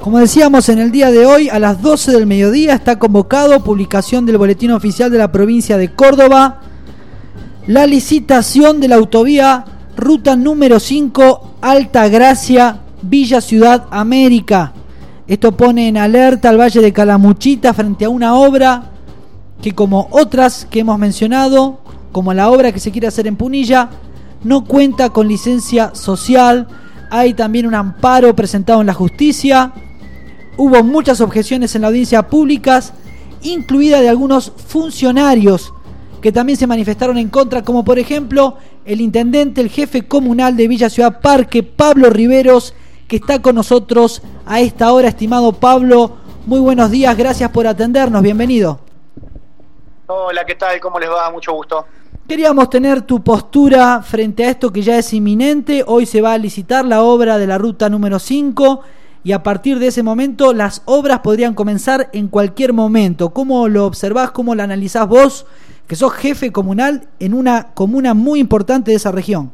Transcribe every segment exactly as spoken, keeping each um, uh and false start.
Como decíamos, en el día de hoy, a las doce del mediodía, está convocado, publicación del Boletín Oficial de la Provincia de Córdoba, la licitación de la autovía ruta número cinco, Altagracia, Villa Ciudad América. Esto pone en alerta al Valle de Calamuchita frente a una obra que, como otras que hemos mencionado, como la obra que se quiere hacer en Punilla, no cuenta con licencia social. Hay también un amparo presentado en la justicia. Hubo muchas objeciones en la audiencia pública, incluida de algunos funcionarios que también se manifestaron en contra, como por ejemplo el intendente, el jefe comunal de Villa Ciudad Parque, Pablo Riveros, que está con nosotros a esta hora. Estimado Pablo, muy buenos días, gracias por atendernos, bienvenido. Hola, ¿qué tal? ¿Cómo les va? Mucho gusto. Queríamos tener tu postura frente a esto que ya es inminente. Hoy se va a licitar la obra de la ruta número cinco y a partir de ese momento las obras podrían comenzar en cualquier momento. ¿Cómo lo observás, cómo lo analizás vos, que sos jefe comunal en una comuna muy importante de esa región?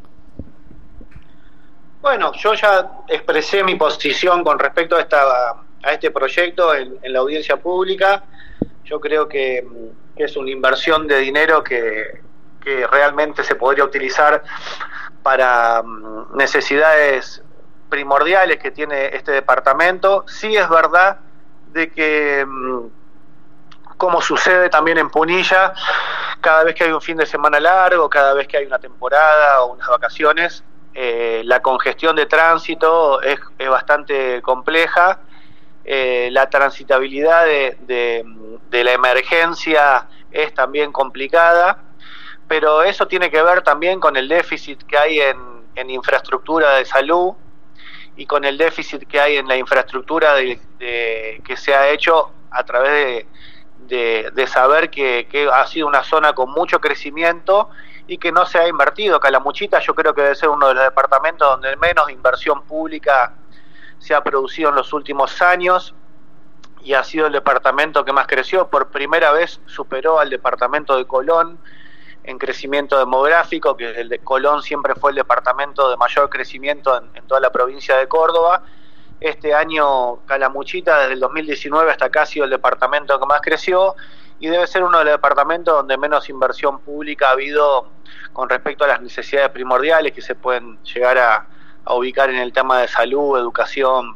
Bueno, yo ya expresé mi posición con respecto a esta a este proyecto en, en la audiencia pública. Yo creo que, que es una inversión de dinero que, que realmente se podría utilizar para um, necesidades primordiales que tiene este departamento. Sí es verdad de que, um, como sucede también en Punilla, cada vez que hay un fin de semana largo, cada vez que hay una temporada o unas vacaciones, eh, la congestión de tránsito es, es bastante compleja. Eh, la transitabilidad de, de, de la emergencia es también complicada, pero eso tiene que ver también con el déficit que hay en, en infraestructura de salud y con el déficit que hay en la infraestructura de, de, que se ha hecho a través de, de, de saber que, que ha sido una zona con mucho crecimiento y que no se ha invertido. Calamuchita yo creo que debe ser uno de los departamentos donde menos inversión pública se ha producido en los últimos años y ha sido el departamento que más creció. Por primera vez superó al departamento de Colón en crecimiento demográfico, que el de Colón siempre fue el departamento de mayor crecimiento en, en toda la provincia de Córdoba. Este año Calamuchita, desde el dos mil diecinueve hasta acá, ha sido el departamento que más creció y debe ser uno de los departamentos donde menos inversión pública ha habido con respecto a las necesidades primordiales que se pueden llegar a, a ubicar en el tema de salud, educación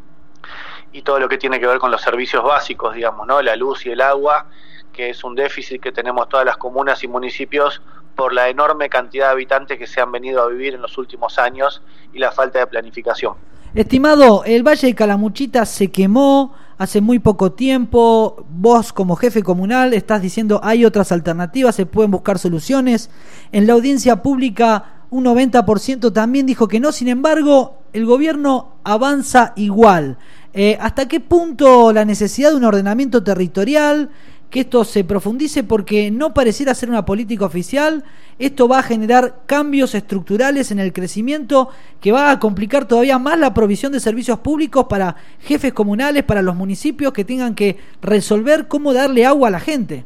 y todo lo que tiene que ver con los servicios básicos, digamos, ¿no? La luz y el agua, que es un déficit que tenemos todas las comunas y municipios por la enorme cantidad de habitantes que se han venido a vivir en los últimos años y la falta de planificación. Estimado, el Valle de Calamuchita se quemó hace muy poco tiempo. Vos, como jefe comunal, estás diciendo hay otras alternativas, se pueden buscar soluciones. En la audiencia pública un noventa por ciento también dijo que no. Sin embargo, el gobierno avanza igual. Eh, ¿Hasta qué punto la necesidad de un ordenamiento territorial, que esto se profundice, porque no pareciera ser una política oficial, esto va a generar cambios estructurales en el crecimiento que va a complicar todavía más la provisión de servicios públicos para jefes comunales, para los municipios que tengan que resolver cómo darle agua a la gente?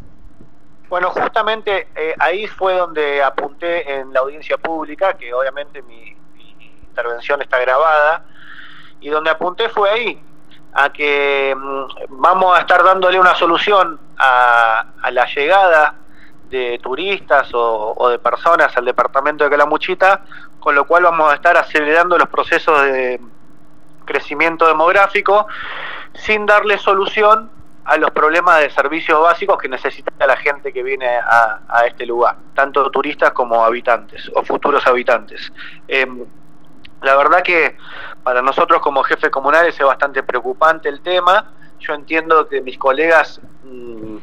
Bueno, justamente eh, ahí fue donde apunté en la audiencia pública, que obviamente mi, mi intervención está grabada, y donde apunté fue ahí, a que mmm, vamos a estar dándole una solución a, a la llegada de turistas o, o de personas al departamento de Calamuchita, con lo cual vamos a estar acelerando los procesos de crecimiento demográfico sin darle solución a los problemas de servicios básicos que necesita la gente que viene a, a este lugar, tanto turistas como habitantes o futuros habitantes. Eh, la verdad que para nosotros como jefes comunales es bastante preocupante el tema. Yo entiendo que mis colegas mmm,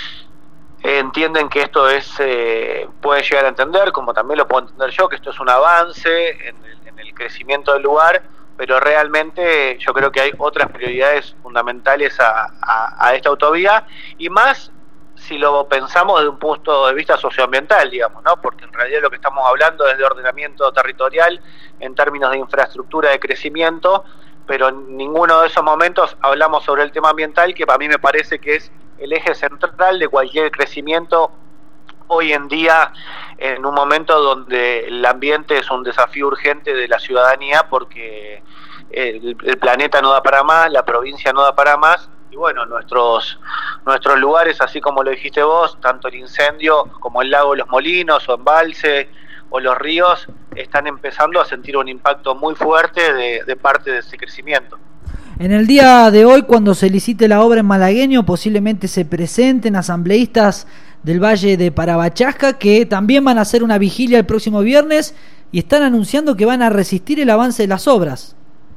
entienden que esto es eh, pueden llegar a entender, como también lo puedo entender yo, que esto es un avance en el, en el crecimiento del lugar, pero realmente yo creo que hay otras prioridades fundamentales a, a, a esta autovía, y más si lo pensamos desde un punto de vista socioambiental, digamos, ¿no? Porque en realidad lo que estamos hablando es de ordenamiento territorial en términos de infraestructura de crecimiento, pero en ninguno de esos momentos hablamos sobre el tema ambiental, que para mí me parece que es el eje central de cualquier crecimiento hoy en día, en un momento donde el ambiente es un desafío urgente de la ciudadanía, porque el, el planeta no da para más, la provincia no da para más, y bueno, nuestros nuestros lugares, así como lo dijiste vos, tanto el incendio como el lago Los Molinos o Embalse o los ríos, están empezando a sentir un impacto muy fuerte de, de parte de ese crecimiento. En el día de hoy, cuando se licite la obra en Malagueño, posiblemente se presenten asambleístas del Valle de Parabachasca que también van a hacer una vigilia el próximo viernes y están anunciando que van a resistir el avance de las obras.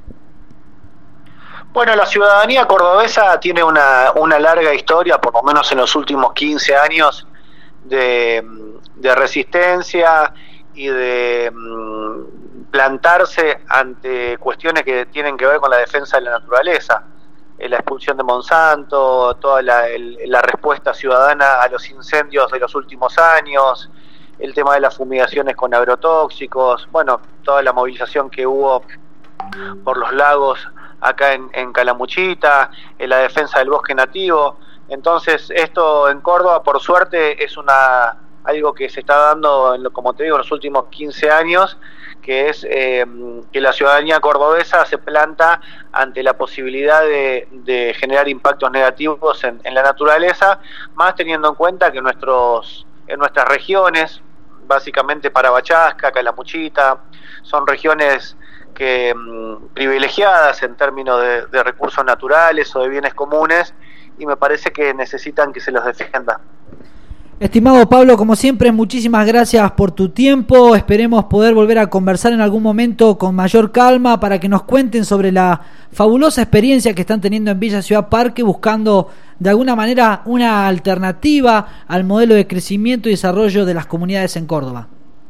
Bueno, la ciudadanía cordobesa tiene una, una larga historia, por lo menos en los últimos quince años, de, de resistencia y de mm, plantarse ante cuestiones que tienen que ver con la defensa de la naturaleza. Eh, la expulsión de Monsanto, toda la, el, la respuesta ciudadana a los incendios de los últimos años, el tema de las fumigaciones con agrotóxicos, bueno, toda la movilización que hubo por los lagos acá en, en Calamuchita, en la defensa del bosque nativo. Entonces esto en Córdoba, por suerte, es una algo que se está dando, en lo, como te digo, en los últimos quince años, que es eh, que la ciudadanía cordobesa se planta ante la posibilidad de, de generar impactos negativos en, en la naturaleza, más teniendo en cuenta que nuestros en nuestras regiones, básicamente Parabachasca, Calamuchita, son regiones que mmm, privilegiadas en términos de, de recursos naturales o de bienes comunes, y me parece que necesitan que se los defienda. Estimado Pablo, como siempre, muchísimas gracias por tu tiempo. Esperemos poder volver a conversar en algún momento con mayor calma para que nos cuenten sobre la fabulosa experiencia que están teniendo en Villa Ciudad Parque, buscando de alguna manera una alternativa al modelo de crecimiento y desarrollo de las comunidades en Córdoba.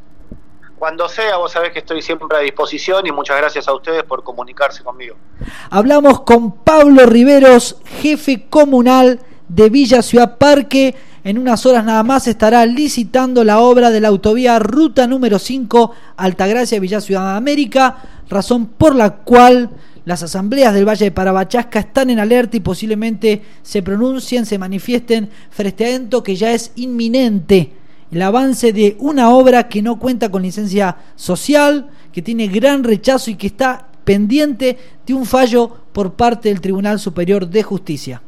Cuando sea, vos sabés que estoy siempre a disposición, y muchas gracias a ustedes por comunicarse conmigo. Hablamos con Pablo Riveros, jefe comunal de Villa Ciudad Parque. En unas horas nada más estará licitando la obra de la autovía ruta número cinco Altagracia Villa Ciudad de América, razón por la cual las asambleas del Valle de Parabachasca están en alerta y posiblemente se pronuncien, se manifiesten frente a esto que ya es inminente. El avance de una obra que no cuenta con licencia social, que tiene gran rechazo y que está pendiente de un fallo por parte del Tribunal Superior de Justicia.